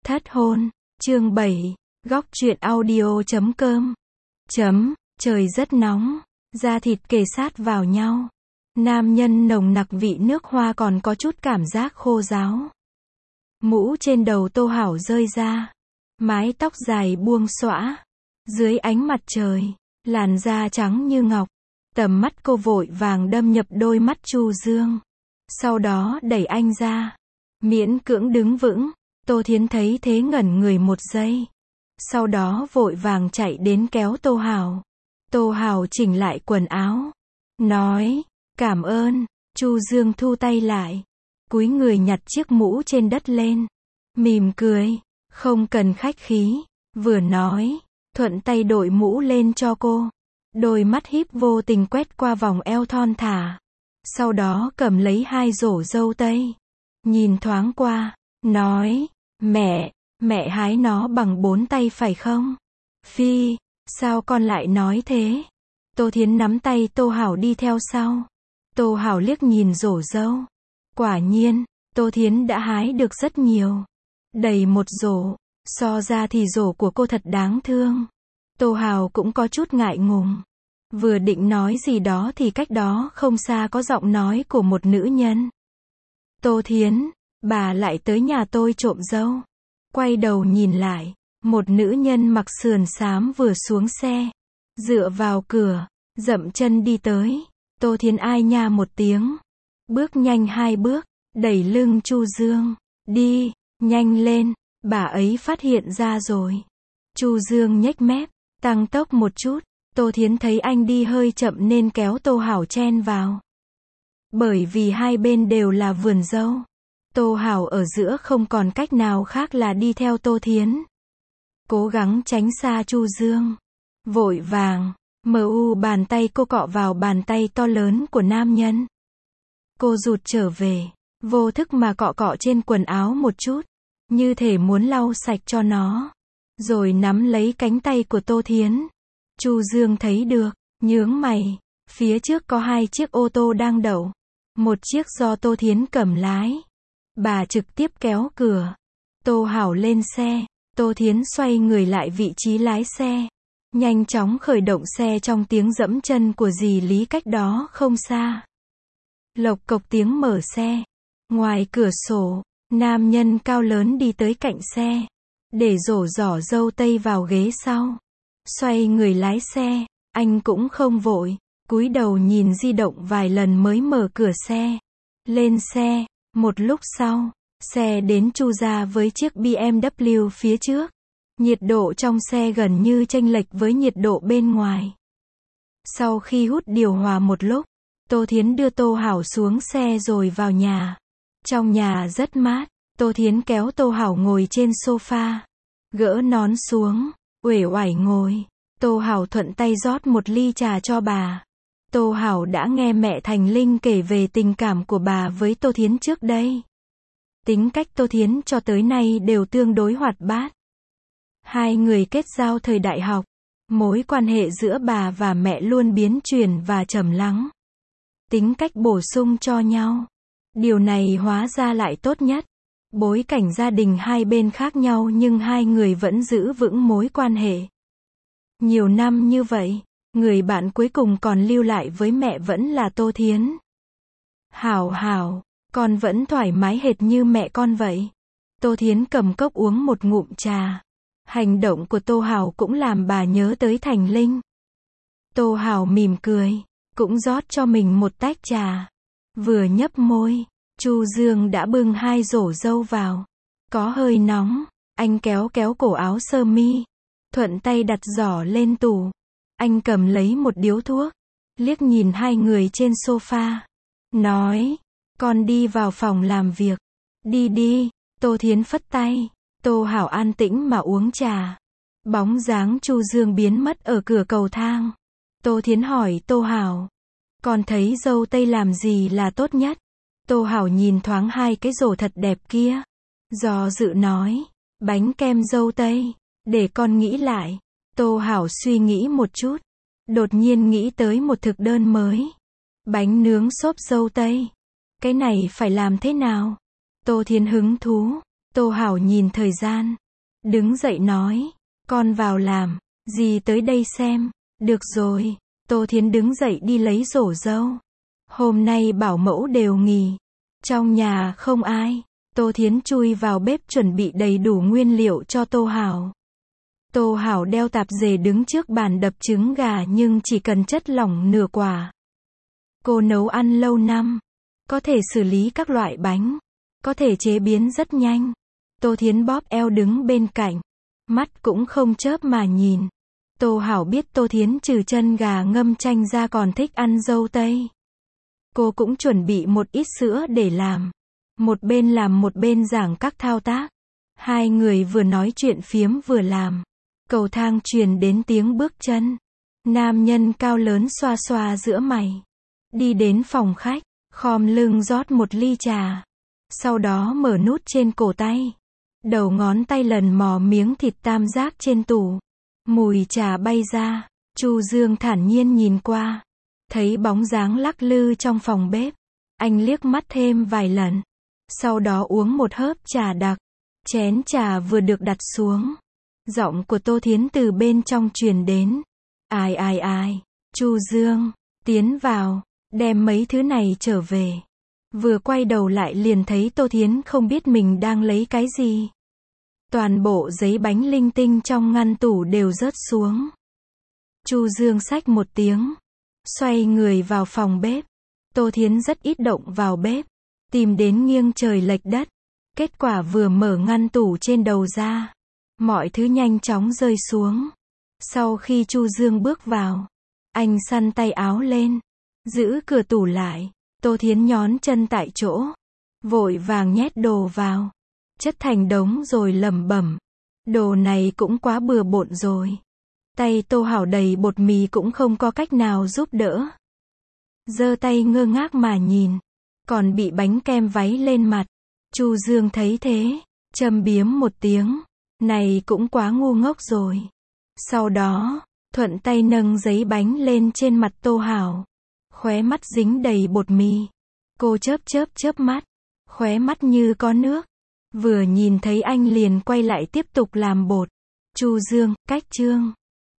Thất hôn, chương 7, góc truyện audio.com. Trời rất nóng, da thịt kề sát vào nhau. Nam nhân nồng nặc vị nước hoa còn có chút cảm giác khô ráo. Mũ trên đầu Tô Hảo rơi ra. Mái tóc dài buông xõa. Dưới ánh mặt trời, làn da trắng như ngọc. Tầm mắt cô vội vàng đâm nhập đôi mắt Chu Dương. Sau đó đẩy anh ra. Miễn cưỡng đứng vững. Tô Thiến thấy thế ngẩn người một giây. Sau đó vội vàng chạy đến kéo Tô Hảo. Tô Hảo chỉnh lại quần áo. Nói, cảm ơn. Chu Dương thu tay lại. Cúi người nhặt chiếc mũ trên đất lên. Mỉm cười. Không cần khách khí. Vừa nói, thuận tay đội mũ lên cho cô. Đôi mắt híp vô tình quét qua vòng eo thon thả. Sau đó cầm lấy hai rổ dâu tây. Nhìn thoáng qua, nói, mẹ hái nó bằng 4 tay phải không? Phi, sao con lại nói thế? Tô Thiến nắm tay Tô Hảo đi theo sau. Tô Hảo liếc nhìn rổ dâu. Quả nhiên, Tô Thiến đã hái được rất nhiều. Đầy một rổ, so ra thì rổ của cô thật đáng thương. Tô Hảo cũng có chút ngại ngùng. Vừa định nói gì đó thì cách đó không xa có giọng nói của một nữ nhân. Tô Thiến, bà lại tới nhà tôi trộm dâu. Quay đầu nhìn lại, một nữ nhân mặc sườn xám vừa xuống xe. Dựa vào cửa, dậm chân đi tới. Tô Thiến ai nha một tiếng. Bước nhanh 2 bước, đẩy lưng Chu Dương. Đi, nhanh lên, bà ấy phát hiện ra rồi. Chu Dương nhếch mép, tăng tốc một chút. Tô Thiến thấy anh đi hơi chậm nên kéo Tô Hảo chen vào. Bởi vì hai bên đều là vườn dâu. Tô Hảo ở giữa không còn cách nào khác là đi theo Tô Thiến. Cố gắng tránh xa Chu Dương. Vội vàng, bàn tay cô cọ vào bàn tay to lớn của nam nhân. Cô rụt trở về, vô thức mà cọ cọ trên quần áo một chút. Như thể muốn lau sạch cho nó. Rồi nắm lấy cánh tay của Tô Thiến. Chu Dương thấy được, nhướng mày. Phía trước có 2 chiếc ô tô đang đậu. Một chiếc do Tô Thiến cầm lái. Bà trực tiếp kéo cửa. Tô Hảo lên xe. Tô Thiến xoay người lại vị trí lái xe. Nhanh chóng khởi động xe trong tiếng dẫm chân của dì Lý cách đó không xa. Lộc cộc tiếng mở xe. Ngoài cửa sổ, nam nhân cao lớn đi tới cạnh xe. Để rổ giỏ dâu tây vào ghế sau. Xoay người lái xe. Anh cũng không vội. Cúi đầu nhìn di động vài lần mới mở cửa xe. Lên xe. Một lúc sau, xe đến Chu gia với chiếc BMW phía trước. Nhiệt độ trong xe gần như chênh lệch với nhiệt độ bên ngoài. Sau khi hút điều hòa một lúc, Tô Thiến đưa Tô Hảo xuống xe rồi vào nhà. Trong nhà rất mát, Tô Thiến kéo Tô Hảo ngồi trên sofa. Gỡ nón xuống, uể oải ngồi. Tô Hảo thuận tay rót một ly trà cho bà. Tô Hảo đã nghe mẹ Thành Linh kể về tình cảm của bà với Tô Thiến trước đây. Tính cách Tô Thiến cho tới nay đều tương đối hoạt bát. Hai người kết giao thời đại học. Mối quan hệ giữa bà và mẹ luôn biến chuyển và trầm lắng. Tính cách bổ sung cho nhau. Điều này hóa ra lại tốt nhất. Bối cảnh gia đình hai bên khác nhau nhưng hai người vẫn giữ vững mối quan hệ. Nhiều năm như vậy, người bạn cuối cùng còn lưu lại với mẹ vẫn là Tô Thiến. Hảo, con vẫn thoải mái hệt như mẹ con vậy. Tô Thiến cầm cốc uống một ngụm trà. Hành động của Tô Hảo cũng làm bà nhớ tới Thành Linh. Tô Hảo mỉm cười, cũng rót cho mình một tách trà. Vừa nhấp môi, Chu Dương đã bưng 2 rổ dâu vào. Có hơi nóng, anh kéo cổ áo sơ mi. Thuận tay đặt giỏ lên tủ. Anh cầm lấy một điếu thuốc. Liếc nhìn hai người trên sofa. Nói, con đi vào phòng làm việc. Đi. Tô Thiến phất tay. Tô Hảo an tĩnh mà uống trà. Bóng dáng Chu Dương biến mất ở cửa cầu thang. Tô Thiến hỏi Tô Hảo. Con thấy dâu tây làm gì là tốt nhất? Tô Hảo nhìn thoáng 2 cái rổ thật đẹp kia. Do dự nói. Bánh kem dâu tây. Để con nghĩ lại. Tô Hảo suy nghĩ một chút. Đột nhiên nghĩ tới một thực đơn mới. Bánh nướng xốp dâu tây. Cái này phải làm thế nào? Tô Thiến hứng thú. Tô Hảo nhìn thời gian, đứng dậy nói, con vào làm, dì tới đây xem. Được rồi. Tô Thiến đứng dậy đi lấy rổ dâu. Hôm nay bảo mẫu đều nghỉ. Trong nhà không ai. Tô Thiến chui vào bếp chuẩn bị đầy đủ nguyên liệu cho Tô Hảo. Tô Hảo đeo tạp dề đứng trước bàn đập trứng gà nhưng chỉ cần chất lỏng nửa quả. Cô nấu ăn lâu năm. Có thể xử lý các loại bánh. Có thể chế biến rất nhanh. Tô Thiến bóp eo đứng bên cạnh. Mắt cũng không chớp mà nhìn. Tô Hảo biết Tô Thiến trừ chân gà ngâm chanh ra còn thích ăn dâu tây. Cô cũng chuẩn bị một ít sữa để làm. Một bên làm một bên giảng các thao tác. Hai người vừa nói chuyện phiếm vừa làm. Cầu thang truyền đến tiếng bước chân. Nam nhân cao lớn xoa xoa giữa mày. Đi đến phòng khách, khom lưng rót một ly trà. Sau đó mở nút trên cổ tay. Đầu ngón tay lần mò miếng thịt tam giác trên tủ. Mùi trà bay ra. Chu Dương thản nhiên nhìn qua. Thấy bóng dáng lắc lư trong phòng bếp. Anh liếc mắt thêm vài lần. Sau đó uống một hớp trà đặc. Chén trà vừa được đặt xuống. Giọng của Tô Thiến từ bên trong truyền đến. Ai ai ai. Chu Dương, tiến vào, đem mấy thứ này trở về. Vừa quay đầu lại liền thấy Tô Thiến không biết mình đang lấy cái gì. Toàn bộ giấy bánh linh tinh trong ngăn tủ đều rớt xuống. Chu Dương xách một tiếng. Xoay người vào phòng bếp. Tô Thiến rất ít động vào bếp. Tìm đến nghiêng trời lệch đất. Kết quả vừa mở ngăn tủ trên đầu ra. Mọi thứ nhanh chóng rơi xuống. Sau khi Chu Dương bước vào. Anh xăn tay áo lên. Giữ cửa tủ lại. Tô Thiến nhón chân tại chỗ. Vội vàng nhét đồ vào. Chất thành đống rồi lẩm bẩm. Đồ này cũng quá bừa bộn rồi. Tay Tô Hảo đầy bột mì cũng không có cách nào giúp đỡ. Giơ tay ngơ ngác mà nhìn. Còn bị bánh kem váy lên mặt. Chu Dương thấy thế. Châm biếm một tiếng. Này cũng quá ngu ngốc rồi. Sau đó, thuận tay nâng giấy bánh lên trên mặt Tô Hảo. Khóe mắt dính đầy bột mì. Cô chớp mắt. Khóe mắt như có nước. Vừa nhìn thấy anh liền quay lại tiếp tục làm bột. Chu Dương, cách chương.